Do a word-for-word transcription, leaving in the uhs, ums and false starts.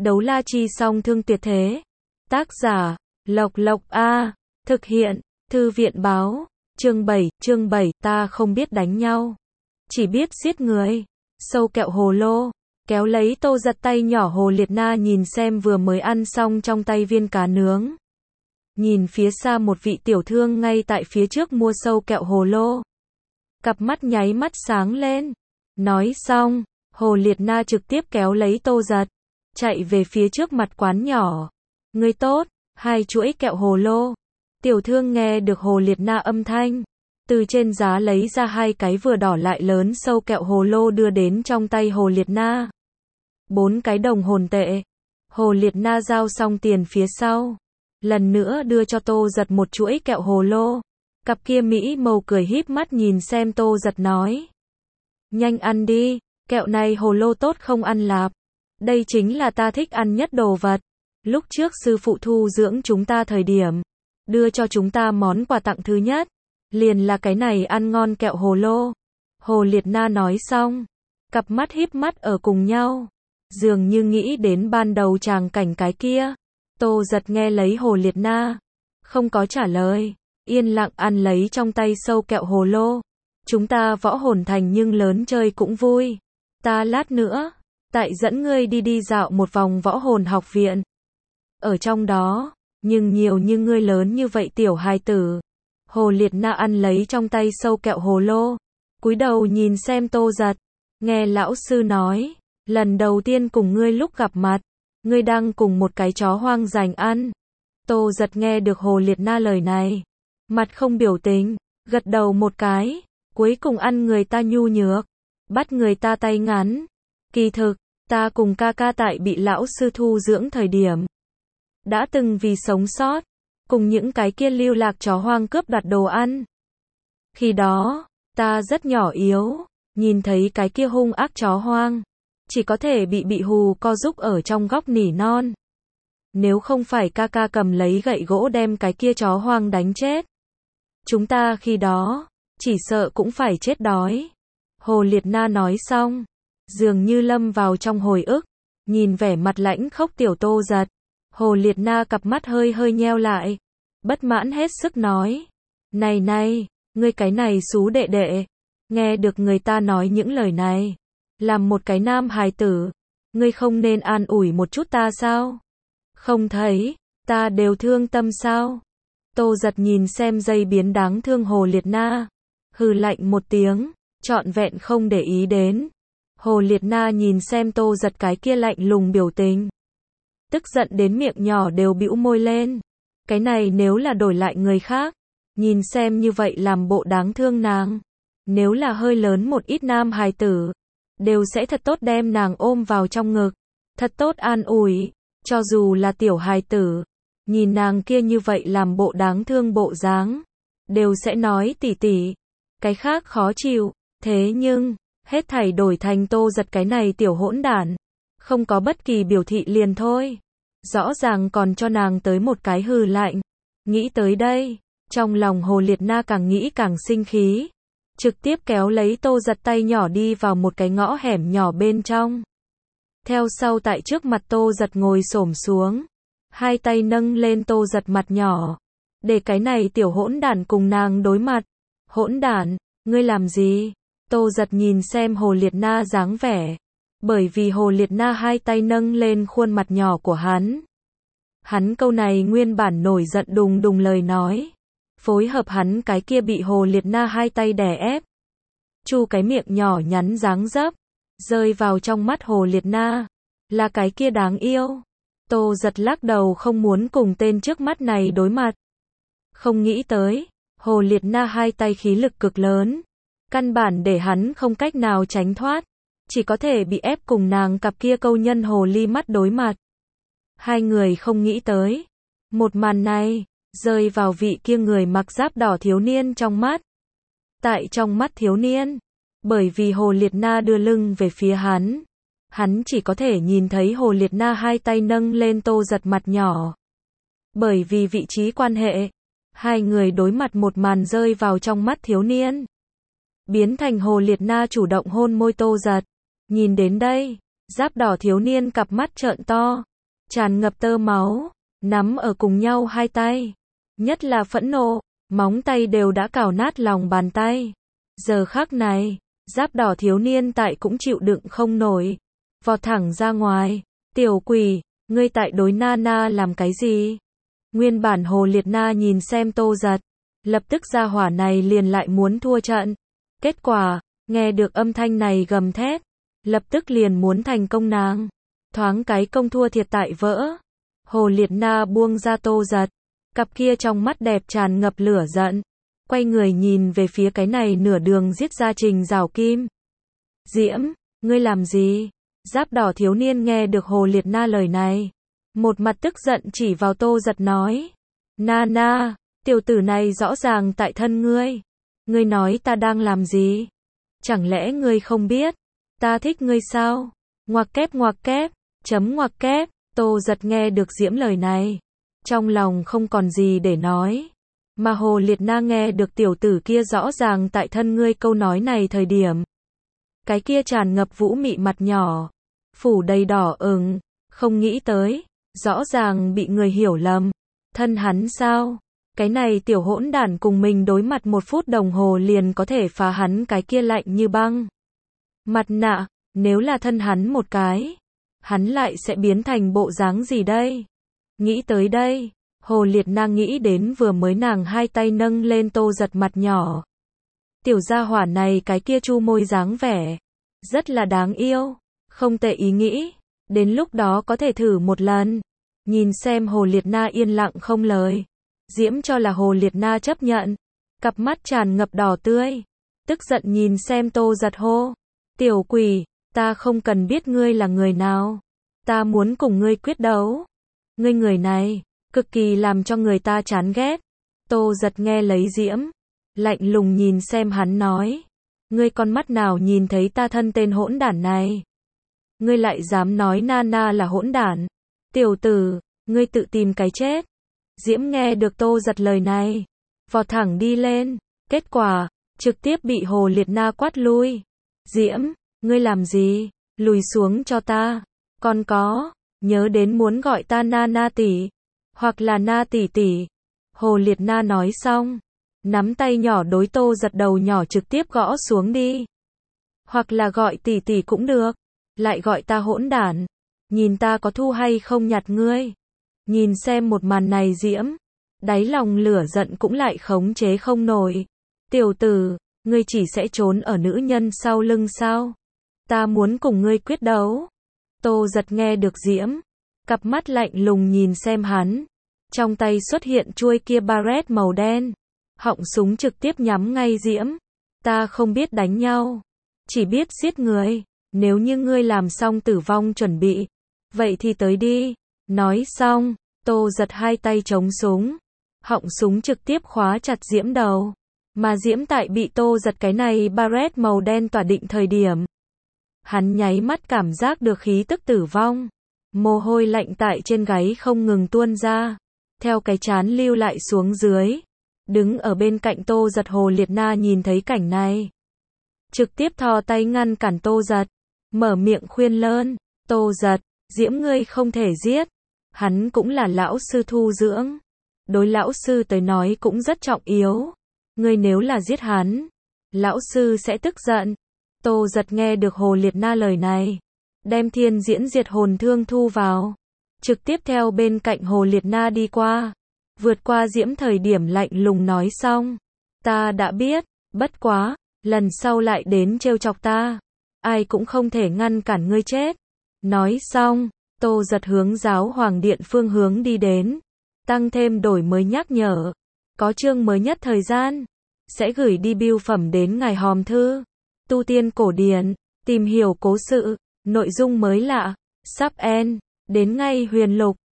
Đấu la chi song thương tuyệt thế. Tác giả, Lộc Lộc A. Thực hiện, Thư viện báo. Chương bảy, chương bảy, ta không biết đánh nhau. Chỉ biết giết người. Sâu kẹo hồ lô. Kéo lấy Tô Giật tay nhỏ Hồ Liệt Na nhìn xem vừa mới ăn xong trong tay viên cá nướng. Nhìn phía xa một vị tiểu thương ngay tại phía trước mua sâu kẹo hồ lô. Cặp mắt nháy mắt sáng lên. Nói xong, Hồ Liệt Na trực tiếp kéo lấy Tô Giật. Chạy về phía trước mặt quán nhỏ. Người tốt, hai chuỗi kẹo hồ lô. Tiểu thương nghe được Hồ Liệt Na âm thanh. Từ trên giá lấy ra hai cái vừa đỏ lại lớn sâu kẹo hồ lô đưa đến trong tay Hồ Liệt Na. Bốn cái đồng hồn tệ. Hồ Liệt Na giao xong tiền phía sau. Lần nữa đưa cho Tô Giật một chuỗi kẹo hồ lô. Cặp kia Mỹ màu cười híp mắt nhìn xem Tô Giật nói. Nhanh ăn đi, kẹo này hồ lô tốt không ăn lạp. Đây chính là ta thích ăn nhất đồ vật. Lúc trước sư phụ thu dưỡng chúng ta thời điểm. Đưa cho chúng ta món quà tặng thứ nhất. Liền là cái này ăn ngon kẹo hồ lô. Hồ Liệt Na nói xong. Cặp mắt híp mắt ở cùng nhau. Dường như nghĩ đến ban đầu tràng cảnh cái kia. Tô Giật nghe lấy Hồ Liệt Na. Không có trả lời. Yên lặng ăn lấy trong tay sâu kẹo hồ lô. Chúng ta võ hồn thành nhưng lớn chơi cũng vui. Ta lát nữa. Tại dẫn ngươi đi đi dạo một vòng võ hồn học viện. Ở trong đó. Nhưng nhiều như ngươi lớn như vậy tiểu hài tử. Hồ Liệt Na ăn lấy trong tay sâu kẹo hồ lô. Cúi đầu nhìn xem Tô Giật. Nghe lão sư nói. Lần đầu tiên cùng ngươi lúc gặp mặt. Ngươi đang cùng một cái chó hoang dành ăn. Tô Giật nghe được Hồ Liệt Na lời này. Mặt không biểu tình. Gật đầu một cái. Cuối cùng ăn người ta nhu nhược. Bắt người ta tay ngắn. Kỳ thực, ta cùng ca ca tại bị lão sư thu dưỡng thời điểm. Đã từng vì sống sót. Cùng những cái kia lưu lạc chó hoang cướp đoạt đồ ăn. Khi đó, ta rất nhỏ yếu. Nhìn thấy cái kia hung ác chó hoang. Chỉ có thể bị bị hù co giúp ở trong góc nỉ non. Nếu không phải ca ca cầm lấy gậy gỗ đem cái kia chó hoang đánh chết. Chúng ta khi đó, chỉ sợ cũng phải chết đói. Hồ Liệt Na nói xong. Dường như lâm vào trong hồi ức. Nhìn vẻ mặt lãnh khốc tiểu Tô Giật. Hồ Liệt Na cặp mắt hơi hơi nheo lại. Bất mãn hết sức nói. Này này, ngươi cái này xú đệ đệ. Nghe được người ta nói những lời này. Làm một cái nam hài tử. Ngươi không nên an ủi một chút ta sao? Không thấy, ta đều thương tâm sao? Tô Giật nhìn xem dây biến đáng thương Hồ Liệt Na. Hừ lạnh một tiếng, trọn vẹn không để ý đến. Hồ Liệt Na nhìn xem Tô Giật cái kia lạnh lùng biểu tình. Tức giận đến miệng nhỏ đều bĩu môi lên. Cái này nếu là đổi lại người khác. Nhìn xem như vậy làm bộ đáng thương nàng. Nếu là hơi lớn một ít nam hài tử. Đều sẽ thật tốt đem nàng ôm vào trong ngực. Thật tốt an ủi. Cho dù là tiểu hài tử. Nhìn nàng kia như vậy làm bộ đáng thương bộ dáng. Đều sẽ nói tỉ tỉ. Cái khác khó chịu. Thế nhưng, hết thảy đổi thành Tô Giật cái này tiểu hỗn đản. Không có bất kỳ biểu thị liền thôi. Rõ ràng còn cho nàng tới một cái hừ lạnh. Nghĩ tới đây. Trong lòng Hồ Liệt Na càng nghĩ càng sinh khí. Trực tiếp kéo lấy Tô Giật tay nhỏ đi vào một cái ngõ hẻm nhỏ bên trong. Theo sau tại trước mặt Tô Giật ngồi xổm xuống. Hai tay nâng lên Tô Giật mặt nhỏ. Để cái này tiểu hỗn đản cùng nàng đối mặt. Hỗn đản, ngươi làm gì? Tô Giật nhìn xem Hồ Liệt Na dáng vẻ. Bởi vì Hồ Liệt Na hai tay nâng lên khuôn mặt nhỏ của hắn. Hắn câu này nguyên bản nổi giận đùng đùng lời nói. Phối hợp hắn cái kia bị Hồ Liệt Na hai tay đè ép. Chu cái miệng nhỏ nhắn dáng dấp. Rơi vào trong mắt Hồ Liệt Na. Là cái kia đáng yêu. Tô Giật lắc đầu không muốn cùng tên trước mắt này đối mặt. Không nghĩ tới. Hồ Liệt Na hai tay khí lực cực lớn. Căn bản để hắn không cách nào tránh thoát. Chỉ có thể bị ép cùng nàng cặp kia câu nhân hồ ly mắt đối mặt. Hai người không nghĩ tới. Một màn này. Rơi vào vị kia người mặc giáp đỏ thiếu niên trong mắt. Tại trong mắt thiếu niên. Bởi vì Hồ Liệt Na đưa lưng về phía hắn. Hắn chỉ có thể nhìn thấy Hồ Liệt Na hai tay nâng lên Tô Giật mặt nhỏ. Bởi vì vị trí quan hệ. Hai người đối mặt một màn rơi vào trong mắt thiếu niên. Biến thành Hồ Liệt Na chủ động hôn môi Tô Giật. Nhìn đến đây. Giáp đỏ thiếu niên cặp mắt trợn to. tràn ngập tơ máu, nắm ở cùng nhau hai tay. Nhất là phẫn nộ, móng tay đều đã cào nát lòng bàn tay. Giờ khắc này, giáp đỏ thiếu niên tại cũng chịu đựng không nổi. Vọt thẳng ra ngoài. Tiểu quỷ, ngươi tại đối Nana làm cái gì? Nguyên bản Hồ Liệt Na nhìn xem Tô Giật. Lập tức gia hỏa này liền lại muốn thua trận. Kết quả, nghe được âm thanh này gầm thét. Lập tức liền muốn thành công nàng. Thoáng cái công thua thiệt tại vỡ. Hồ Liệt Na buông ra Tô Giật. Cặp kia trong mắt đẹp tràn ngập lửa giận. Quay người nhìn về phía cái này nửa đường giết ra Trình Giảo Kim. Diễm, ngươi làm gì? Giáp đỏ thiếu niên nghe được Hồ Liệt Na lời này. Một mặt tức giận chỉ vào Tô Giật nói. Nana, tiểu tử này rõ ràng tại thân ngươi. Ngươi nói ta đang làm gì? Chẳng lẽ ngươi không biết? Ta thích ngươi sao? Ngoặc kép ngoặc kép, chấm ngoặc kép. Tô Giật nghe được Diễm lời này. Trong lòng không còn gì để nói. Mà Hồ Liệt Na nghe được tiểu tử kia rõ ràng tại thân ngươi câu nói này thời điểm. Cái kia tràn ngập vũ mị mặt nhỏ. Phủ đầy đỏ ửng. Không nghĩ tới. Rõ ràng bị người hiểu lầm. Thân hắn sao? Cái này tiểu hỗn đản cùng mình đối mặt một phút đồng hồ liền có thể phá hắn cái kia lạnh như băng. Mặt nạ, nếu là thân hắn một cái. Hắn lại sẽ biến thành bộ dáng gì đây? Nghĩ tới đây. Hồ Liệt Na nghĩ đến vừa mới nàng hai tay nâng lên Tô Giật mặt nhỏ. Tiểu gia hỏa này cái kia chu môi dáng vẻ. Rất là đáng yêu. Không tệ ý nghĩ. Đến lúc đó có thể thử một lần. Nhìn xem Hồ Liệt Na yên lặng không lời. Diễm cho là Hồ Liệt Na chấp nhận. Cặp mắt tràn ngập đỏ tươi. Tức giận nhìn xem Tô Giật hô. Tiểu quỷ, ta không cần biết ngươi là người nào. Ta muốn cùng ngươi quyết đấu. Ngươi người này, cực kỳ làm cho người ta chán ghét. Tô Giật nghe lấy Diễm. Lạnh lùng nhìn xem hắn nói. Ngươi con mắt nào nhìn thấy ta thân tên hỗn đản này? Ngươi lại dám nói Nana là hỗn đản. Tiểu tử, ngươi tự tìm cái chết. Diễm nghe được Tô Giật lời này. Vọt thẳng đi lên. Kết quả, trực tiếp bị Hồ Liệt Na quát lui. Diễm, ngươi làm gì? Lùi xuống cho ta. Còn có, nhớ đến muốn gọi ta Nana tỷ. Hoặc là Na tỷ tỷ. Hồ Liệt Na nói xong. Nắm tay nhỏ đối Tô Giật đầu nhỏ trực tiếp gõ xuống đi. Hoặc là gọi tỷ tỷ cũng được. Lại gọi ta hỗn đản. Nhìn ta có thu hay không nhặt ngươi. Nhìn xem một màn này Diễm. Đáy lòng lửa giận cũng lại khống chế không nổi. Tiểu tử, ngươi chỉ sẽ trốn ở nữ nhân sau lưng sao? Ta muốn cùng ngươi quyết đấu. Tô Giật nghe được Diễm. Cặp mắt lạnh lùng nhìn xem hắn. Trong tay xuất hiện chuôi kia barret màu đen. Họng súng trực tiếp nhắm ngay Diễm. Ta không biết đánh nhau. Chỉ biết giết người. Nếu như ngươi làm xong tử vong chuẩn bị. Vậy thì tới đi. Nói xong. Tô Giật hai tay chống súng. Họng súng trực tiếp khóa chặt Diễm đầu. Mà Diễm tại bị Tô Giật cái này barret màu đen tỏa định thời điểm. Hắn nháy mắt cảm giác được khí tức tử vong. Mồ hôi lạnh tại trên gáy không ngừng tuôn ra. Theo cái trán lưu lại xuống dưới. Đứng ở bên cạnh Tô Giật Hồ Liệt Na nhìn thấy cảnh này. Trực tiếp thò tay ngăn cản Tô Giật. Mở miệng khuyên lơn. Tô Giật, Diễm ngươi không thể giết. Hắn cũng là lão sư thu dưỡng. Đối lão sư tới nói cũng rất trọng yếu. Ngươi nếu là giết hắn, lão sư sẽ tức giận. Tô Giật nghe được Hồ Liệt Na lời này. Đem thiên diễn diệt hồn thương thu vào. Trực tiếp theo bên cạnh Hồ Liệt Na đi qua. Vượt qua Diễm thời điểm lạnh lùng nói xong. Ta đã biết, bất quá, lần sau lại đến trêu chọc ta. Ai cũng không thể ngăn cản ngươi chết. Nói xong, Tô Giật hướng giáo hoàng điện phương hướng đi đến. Tăng thêm đổi mới nhắc nhở. Có chương mới nhất thời gian. Sẽ gửi đi bưu phẩm đến ngài hòm thư. Tu tiên cổ điển. Tìm hiểu cố sự. Nội dung mới lạ. Sub N. Đến ngay huyền lục.